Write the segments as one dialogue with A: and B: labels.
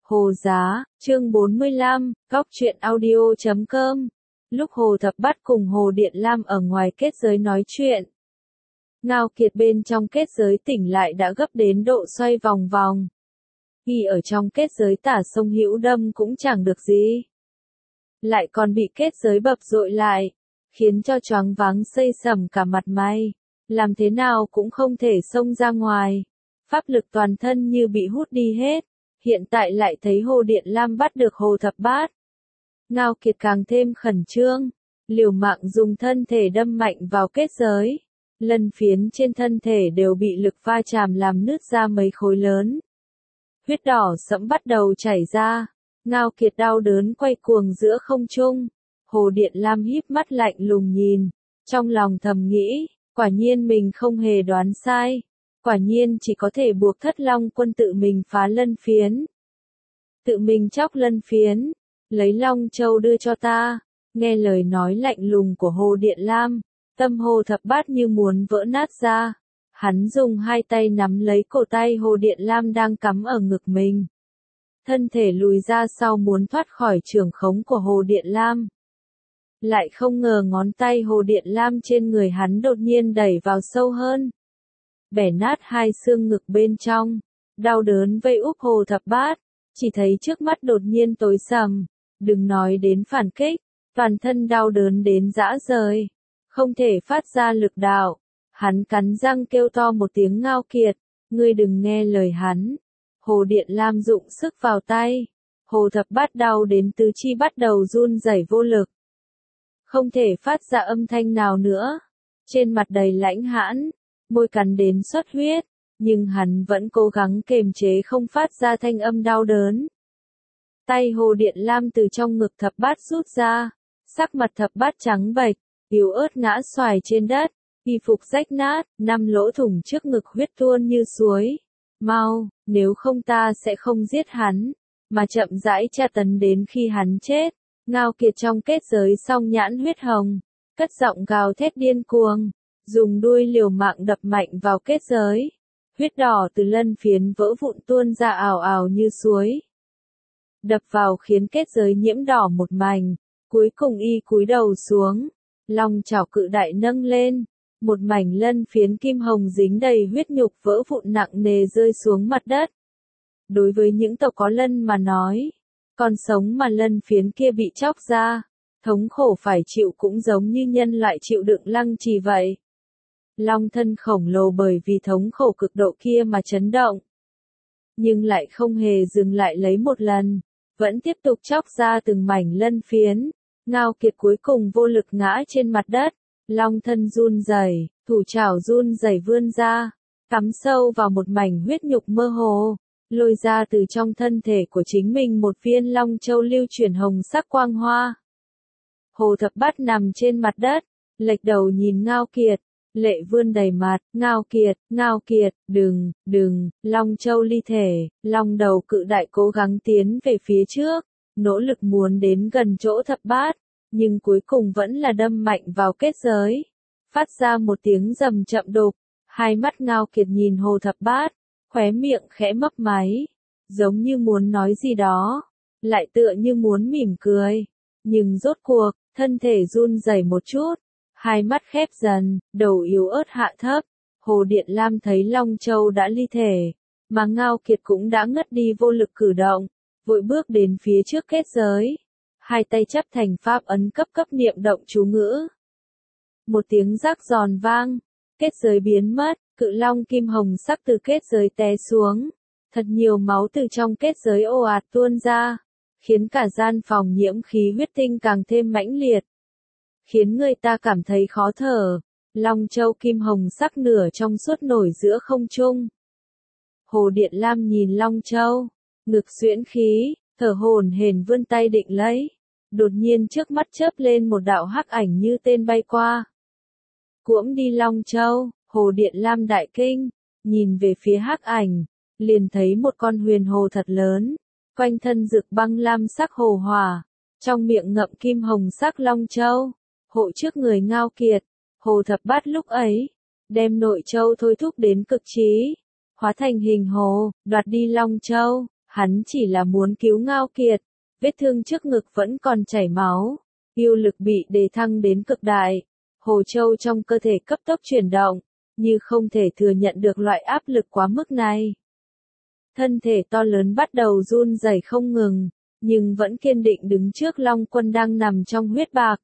A: Hồ Giá, chương 45, Góc truyện audio.com. Lúc Hồ Thập Bát cùng Hồ Điện Lam ở ngoài kết giới nói chuyện, Ngao Kiệt bên trong kết giới tỉnh lại đã gấp đến độ xoay vòng vòng. Y ở trong kết giới tả sông Hữu Đâm cũng chẳng được gì, lại còn bị kết giới bập dội lại, khiến cho choáng váng xây sẩm cả mặt mày, làm thế nào cũng không thể xông ra ngoài. Pháp lực toàn thân như bị hút đi hết. Hiện tại lại thấy Hồ Điện Lam bắt được Hồ Thập Bát. Ngao Kiệt càng thêm khẩn trương, liều mạng dùng thân thể đâm mạnh vào kết giới. Lân phiến trên thân thể đều bị lực va chạm làm nứt ra mấy khối lớn. Huyết đỏ sẫm bắt đầu chảy ra. Ngao Kiệt đau đớn quay cuồng giữa không trung. Hồ Điện Lam híp mắt lạnh lùng nhìn, trong lòng thầm nghĩ, quả nhiên mình không hề đoán sai. Quả nhiên chỉ có thể buộc Thất Long Quân tự mình phá lân phiến. Tự mình chóc lân phiến, lấy Long Châu đưa cho ta. Nghe lời nói lạnh lùng của Hồ Điện Lam, tâm Hồ Thập Bát như muốn vỡ nát ra. Hắn dùng hai tay nắm lấy cổ tay Hồ Điện Lam đang cắm ở ngực mình. Thân thể lùi ra sau muốn thoát khỏi trưởng khống của Hồ Điện Lam. Lại không ngờ ngón tay Hồ Điện Lam trên người hắn đột nhiên đẩy vào sâu hơn, bẻ nát hai xương ngực bên trong. Đau đớn vây úp Hồ Thập Bát, chỉ thấy trước mắt đột nhiên tối sầm, đừng nói đến phản kích, toàn thân đau đớn đến rã rời, không thể phát ra lực đạo. Hắn cắn răng kêu to một tiếng Ngao Kiệt, ngươi đừng nghe lời hắn. Hồ Điện Lam dụng sức vào tay, Hồ Thập Bát đau đến tứ chi bắt đầu run rẩy vô lực, không thể phát ra âm thanh nào nữa, trên mặt đầy lãnh hãn, môi cắn đến xuất huyết, nhưng hắn vẫn cố gắng kềm chế không phát ra thanh âm đau đớn. Tay Hồ Điện Lam từ trong ngực Thập Bát rút ra, sắc mặt Thập Bát trắng bệch, yếu ớt ngã xoài trên đất, y phục rách nát, 5 lỗ thủng trước ngực huyết tuôn như suối. Mau, nếu không ta sẽ không giết hắn, mà chậm rãi tra tấn đến khi hắn chết. Ngao Kiệt trong kết giới song nhãn huyết hồng, cất giọng gào thét điên cuồng, dùng đuôi liều mạng đập mạnh vào kết giới. Huyết đỏ từ lân phiến vỡ vụn tuôn ra ào ào như suối. Đập vào khiến kết giới nhiễm đỏ một mảnh, cuối cùng y cúi đầu xuống, long chảo cự đại nâng lên, một mảnh lân phiến kim hồng dính đầy huyết nhục vỡ vụn nặng nề rơi xuống mặt đất. Đối với những tộc có lân mà nói, con sống mà lân phiến kia bị chóc ra, thống khổ phải chịu cũng giống như nhân loại chịu đựng lăng trì vậy. Long thân khổng lồ bởi vì thống khổ cực độ kia mà chấn động, nhưng lại không hề dừng lại lấy một lần, vẫn tiếp tục chóc ra từng mảnh lân phiến. Ngao Kiệt cuối cùng vô lực ngã trên mặt đất, long thân run rẩy, thủ chảo run rẩy vươn ra, cắm sâu vào một mảnh huyết nhục mơ hồ, lôi ra từ trong thân thể của chính mình một viên long châu lưu chuyển hồng sắc quang hoa. Hồ Thập Bát nằm trên mặt đất, lệch đầu nhìn Ngao Kiệt, lệ vươn đầy mặt. Ngao Kiệt, đừng, long châu ly thể, long đầu cự đại cố gắng tiến về phía trước, nỗ lực muốn đến gần chỗ Thập Bát, nhưng cuối cùng vẫn là đâm mạnh vào kết giới, phát ra một tiếng rầm chậm đục. Hai mắt Ngao Kiệt nhìn Hồ Thập Bát, khóe miệng khẽ mấp máy, giống như muốn nói gì đó, lại tựa như muốn mỉm cười, nhưng rốt cuộc, thân thể run rẩy một chút, hai mắt khép dần, đầu yếu ớt hạ thấp. Hồ Điện Lam thấy Long Châu đã ly thể, mà Ngao Kiệt cũng đã ngất đi vô lực cử động, vội bước đến phía trước kết giới, hai tay chắp thành pháp ấn cấp niệm động chú ngữ. Một tiếng rắc giòn vang, kết giới biến mất, cự long kim hồng sắc từ kết giới té xuống, thật nhiều máu từ trong kết giới ồ ạt tuôn ra, khiến cả gian phòng nhiễm khí huyết tinh càng thêm mãnh liệt, khiến người ta cảm thấy khó thở. Long châu kim hồng sắc nửa trong suốt nổi giữa không trung. Hồ Điện Lam nhìn Long châu, ngực xuyễn khí, thở hổn hển vươn tay định lấy, đột nhiên trước mắt chớp lên một đạo hắc ảnh như tên bay qua. Cuỗm đi Long châu. Hồ Điện Lam đại kinh, nhìn về phía hắc ảnh, liền thấy một con huyền hồ thật lớn, quanh thân rực băng lam sắc hồ hỏa, trong miệng ngậm kim hồng sắc long châu, hộ trước người Ngao Kiệt. Hồ Thập Bát lúc ấy, đem nội châu thôi thúc đến cực trí, hóa thành hình hồ, đoạt đi long châu, Hắn chỉ là muốn cứu Ngao Kiệt, vết thương trước ngực vẫn còn chảy máu, yêu lực bị đề thăng đến cực đại, hồ châu trong cơ thể cấp tốc chuyển động, như không thể thừa nhận được loại áp lực quá mức này. Thân thể to lớn bắt đầu run rẩy không ngừng, nhưng vẫn kiên định đứng trước Long Quân đang nằm trong huyết bạc.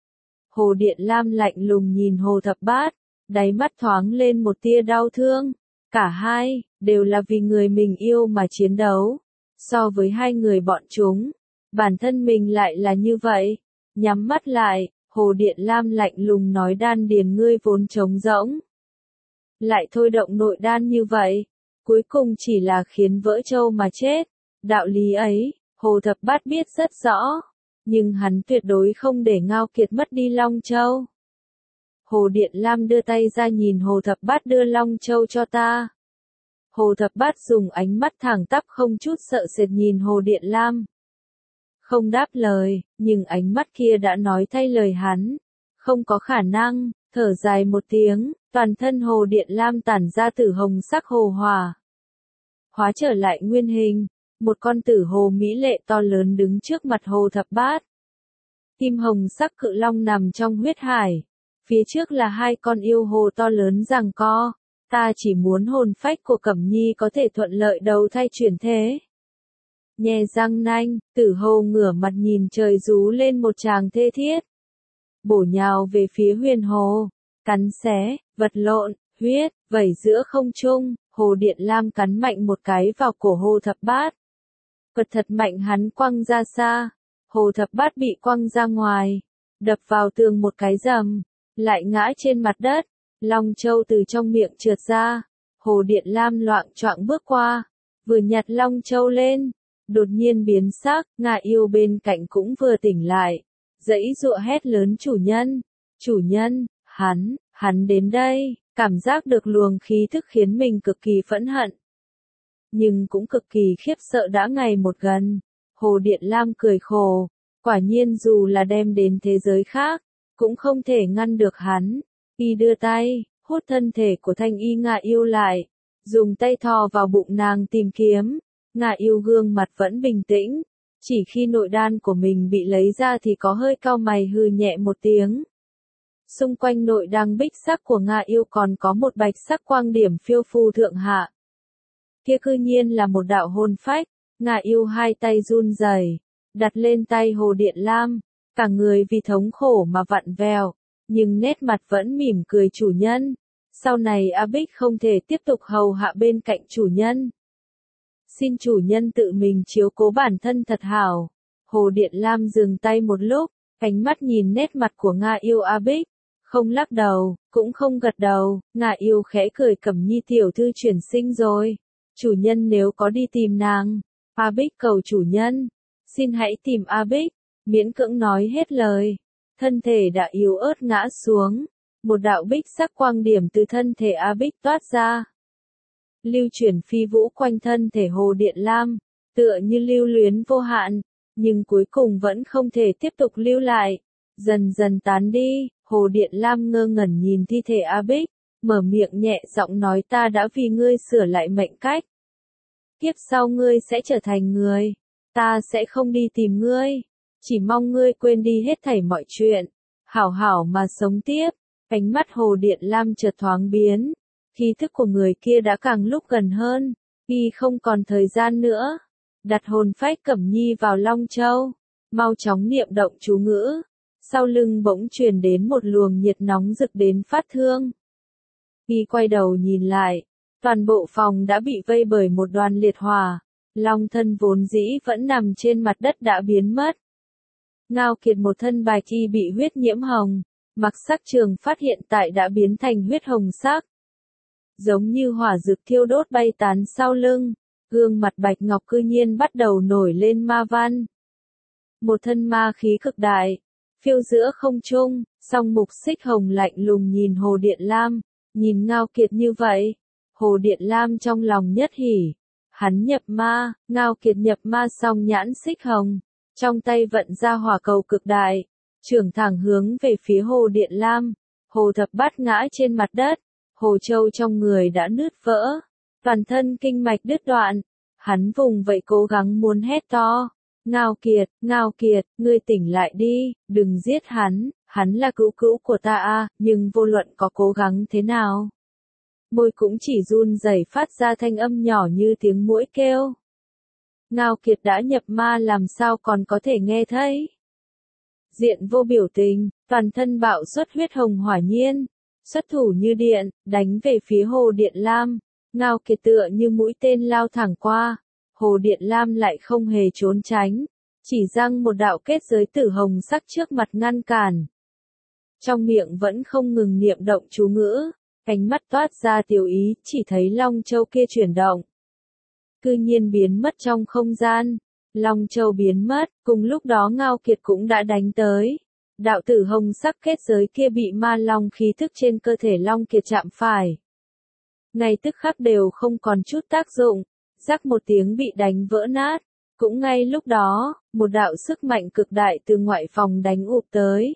A: Hồ Điện Lam lạnh lùng nhìn Hồ Thập Bát, đáy mắt thoáng lên một tia đau thương. Cả hai, đều là vì người mình yêu mà chiến đấu. So với hai người bọn chúng, bản thân mình lại là như vậy. Nhắm mắt lại, Hồ Điện Lam lạnh lùng nói đan điền ngươi vốn trống rỗng. Lại thôi động nội đan như vậy, cuối cùng chỉ là khiến vỡ châu mà chết. Đạo lý ấy, Hồ Thập Bát biết rất rõ, nhưng hắn tuyệt đối không để Ngao Kiệt mất đi Long Châu. Hồ Điện Lam đưa tay ra nhìn Hồ Thập Bát đưa Long Châu cho ta. Hồ Thập Bát dùng ánh mắt thẳng tắp không chút sợ sệt nhìn Hồ Điện Lam. Không đáp lời, nhưng ánh mắt kia đã nói thay lời hắn. Không có khả năng, thở dài một tiếng, toàn thân Hồ Điện Lam tản ra tử hồng sắc hồ hỏa. Hóa trở lại nguyên hình, một con tử hồ mỹ lệ to lớn đứng trước mặt Hồ Thập Bát. Kim hồng sắc cự long nằm trong huyết hải. Phía trước là hai con yêu hồ to lớn giằng co. Ta chỉ muốn hồn phách của Cẩm Nhi có thể thuận lợi đầu thai chuyển thế. Nhè răng nanh, tử hồ ngửa mặt nhìn trời rú lên một tràng thê thiết. Bổ nhào về phía huyền hồ, cắn xé, vật lộn, huyết, vẩy giữa không trung, Hồ Điện Lam cắn mạnh một cái vào cổ Hồ Thập Bát. Vật thật mạnh hắn quăng ra xa, Hồ Thập Bát bị quăng ra ngoài, đập vào tường một cái rầm, lại ngã trên mặt đất. Long Châu từ trong miệng trượt ra, Hồ Điện Lam loạng choạng bước qua, vừa nhặt Long Châu lên, đột nhiên biến sắc, ngà yêu bên cạnh cũng vừa tỉnh lại, giãy giụa hét lớn chủ nhân, hắn đến đây, cảm giác được luồng khí thức khiến mình cực kỳ phẫn hận. Nhưng cũng cực kỳ khiếp sợ đã ngày một gần, Hồ Điện Lam cười khổ, quả nhiên dù là đem đến thế giới khác, cũng không thể ngăn được hắn. Y đưa tay, hút thân thể của thanh y ngà yêu lại, dùng tay thò vào bụng nàng tìm kiếm, ngà yêu gương mặt vẫn bình tĩnh, chỉ khi nội đan của mình bị lấy ra thì có hơi cau mày hừ nhẹ một tiếng. Xung quanh nội đan bích sắc của ngà yêu còn có một bạch sắc quang điểm phiêu phù thượng hạ. Kia cư nhiên là một đạo hồn phách, ngà yêu hai tay run rẩy, đặt lên tay Hồ Điện Lam, cả người vì thống khổ mà vặn vẹo. Nhưng nét mặt vẫn mỉm cười chủ nhân. Sau này A Bích không thể tiếp tục hầu hạ bên cạnh chủ nhân. Xin chủ nhân tự mình chiếu cố bản thân thật hảo. Hồ Điện Lam dừng tay một lúc, ánh mắt nhìn nét mặt của Nga yêu A Bích. Không lắc đầu, cũng không gật đầu, Nga yêu khẽ cười Cẩm Nhi tiểu thư chuyển sinh rồi. Chủ nhân nếu có đi tìm nàng, A Bích cầu chủ nhân, xin hãy tìm A Bích, miễn cưỡng nói hết lời. Thân thể đã yếu ớt ngã xuống, một đạo bích sắc quang điểm từ thân thể A Bích toát ra. Lưu chuyển phi vũ quanh thân thể Hồ Điện Lam, tựa như lưu luyến vô hạn, nhưng cuối cùng vẫn không thể tiếp tục lưu lại. Dần dần tán đi, Hồ Điện Lam ngơ ngẩn nhìn thi thể A Bích, mở miệng nhẹ giọng nói ta đã vì ngươi sửa lại mệnh cách. Kiếp sau ngươi sẽ trở thành người, ta sẽ không đi tìm ngươi. Chỉ mong ngươi quên đi hết thảy mọi chuyện, hảo hảo mà sống tiếp. Ánh mắt Hồ Điện Lam chợt thoáng biến, khí thức của người kia đã càng lúc gần hơn, y không còn thời gian nữa. Đặt hồn phách Cẩm Nhi vào Long Châu, mau chóng niệm động chú ngữ. Sau lưng bỗng truyền đến một luồng nhiệt nóng rực đến phát thương. Y quay đầu nhìn lại, toàn bộ phòng đã bị vây bởi một đoàn liệt hỏa, Long thân vốn dĩ vẫn nằm trên mặt đất đã biến mất. Ngao Kiệt một thân bạch y bị huyết nhiễm hồng, mặc sắc trường phát hiện tại đã biến thành huyết hồng sắc. Giống như hỏa dược thiêu đốt bay tán sau lưng, gương mặt bạch ngọc cư nhiên bắt đầu nổi lên ma văn. Một thân ma khí cực đại, phiêu giữa không trung, song mục xích hồng lạnh lùng nhìn Hồ Điện Lam, nhìn Ngao Kiệt như vậy. Hồ Điện Lam trong lòng nhất hỉ, hắn nhập ma, Ngao Kiệt nhập ma song nhãn xích hồng. Trong tay vận ra hỏa cầu cực đại, trưởng thẳng hướng về phía Hồ Điện Lam. Hồ Thập Bát ngã trên mặt đất, hồ châu trong người đã nứt vỡ, toàn thân kinh mạch đứt đoạn, Hắn vùng vậy cố gắng muốn hét to. Ngao Kiệt, ngươi tỉnh lại đi, đừng giết hắn là cữu cữu của ta à, nhưng vô luận có cố gắng thế nào. Môi cũng chỉ run rẩy phát ra thanh âm nhỏ như tiếng muỗi kêu. Ngao Kiệt đã nhập ma làm sao còn có thể nghe thấy. Diện vô biểu tình, toàn thân bạo xuất huyết hồng hỏa nhiên, xuất thủ như điện, đánh về phía Hồ Điện Lam. Ngao Kiệt tựa như mũi tên lao thẳng qua, Hồ Điện Lam lại không hề trốn tránh, chỉ giăng một đạo kết giới tử hồng sắc trước mặt ngăn cản. Trong miệng vẫn không ngừng niệm động chú ngữ, ánh mắt toát ra tiểu ý, chỉ thấy Long Châu kia chuyển động. Cư nhiên biến mất trong không gian, Long Châu biến mất, cùng lúc đó Ngao Kiệt cũng đã đánh tới. Đạo tử hồng sắc kết giới kia bị ma long khí thức trên cơ thể Long Kiệt chạm phải. Ngay tức khắc đều không còn chút tác dụng, rắc một tiếng bị đánh vỡ nát. Cũng ngay lúc đó, một đạo sức mạnh cực đại từ ngoại phòng đánh ụp tới.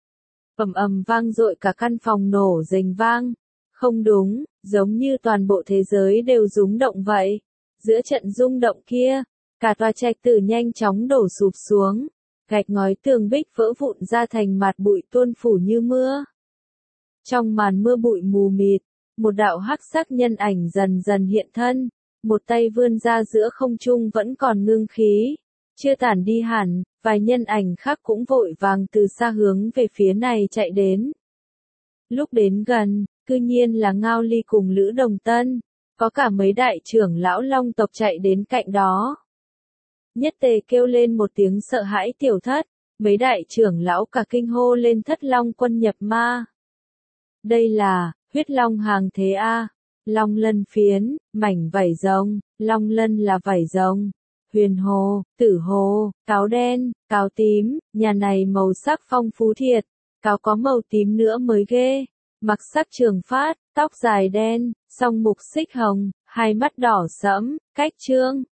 A: Ầm ầm vang dội cả căn phòng nổ rền vang. Không đúng, giống như toàn bộ thế giới đều rung động vậy. Giữa trận rung động kia, cả tòa trạch tử nhanh chóng đổ sụp xuống. Gạch ngói tường bích vỡ vụn ra thành mạt bụi tuôn phủ như mưa. Trong màn mưa bụi mù mịt, một đạo hắc sắc nhân ảnh dần dần hiện thân, một tay vươn ra giữa không trung vẫn còn ngưng khí, chưa tản đi hẳn, vài nhân ảnh khác cũng vội vàng từ xa hướng về phía này chạy đến. Lúc đến gần, cư nhiên là Ngao Ly cùng Lữ Đồng Tân, có cả mấy đại trưởng lão Long tộc chạy đến cạnh đó. Nhất Tề kêu lên một tiếng sợ hãi tiểu thất, mấy đại trưởng lão cả kinh hô lên Thất Long quân nhập ma. Đây là, huyết long hàng thế A, long lân phiến, mảnh vảy rồng, long lân là vảy rồng, huyền hồ, tử hồ, cáo đen, cáo tím, nhà này màu sắc phong phú thiệt, cáo có màu tím nữa mới ghê, mặc sắc trường phát, tóc dài đen, song mục xích hồng, hai mắt đỏ sẫm, cách trương.